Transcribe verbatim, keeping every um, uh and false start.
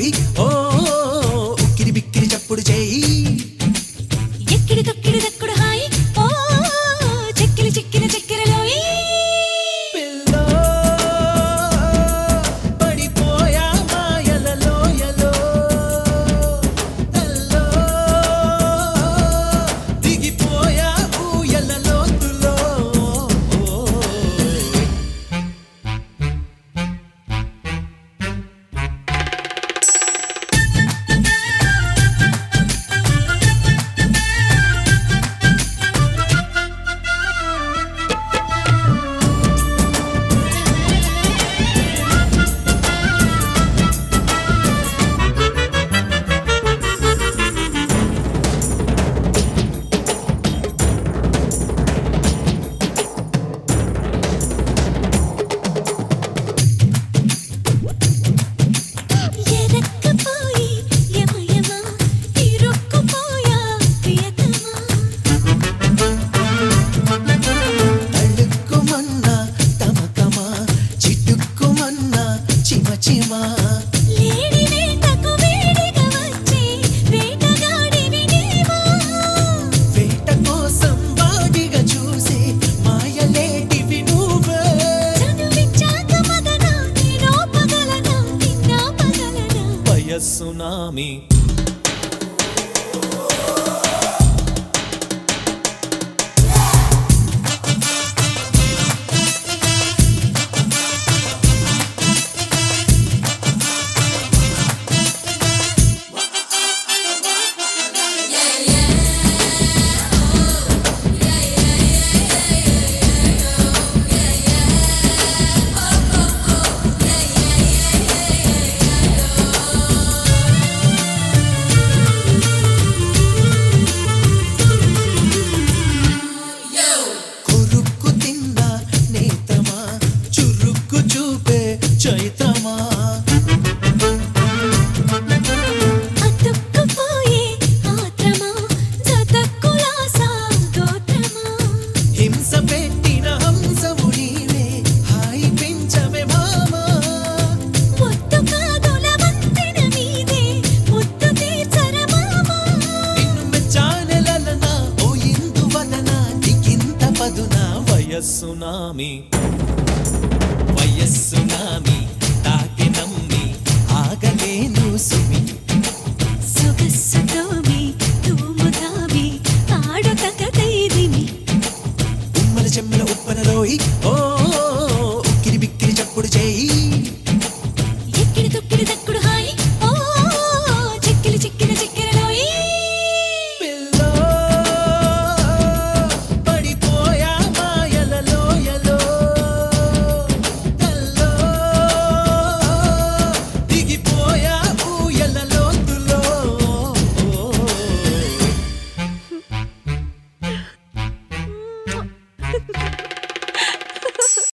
లోయి ఓ ఉక్కిరి బిక్కిరి చప్పుడు చేయి ఎక్కిడి తొక్కిడి దక్కుడు హాయి ఓ చెక్కిలి చిక్కిన చెక్కిరలోయి పిల్లో పడిపోయా మాయలలో యలో తల్లో దిగిపోయా ఊయలలో తులో ఎరక్కపోయి యమ యమ ఇరుక్కుపోయా ప్రియతమా తళుక్కుమన్నా తమకమా చిటుక్కుమన్నా చిమ చిమా లేడి వేటకు వేడిగా వచ్చి వేటగాడివి నీవా వేట కోసం వాడిగా చూసే మాయలేటివి నువ్వే చనువిచ్చాక మగనా నేనోపగలనా నిన్నాపగలనా వయస్సునామి కొరుక్కు తిన్న నేత్రమా చురుక్కు చూపే చైత్రమా అతుక్కుపోయే ఆత్రమా జతక్కులాసా గోత్రమా హింస పెట్టిన హంసవు నీవే హాయి పెంచవే మామా ముద్దు కాదుల వంతెన మీదే ముద్దు తీర్చర మామా నిన్ను మెచ్చానెలలనా ఓ ఇందువలన దిగింత పదున వయస్సునామి వయస్సునామి తాకి నమ్మి ఆగలేను సుమి సొగస్సుతోమి తూముతామి ఆడుతక తైదిమి ఉమ్మల చెమ్మల ఉప్పనలోయి ఓ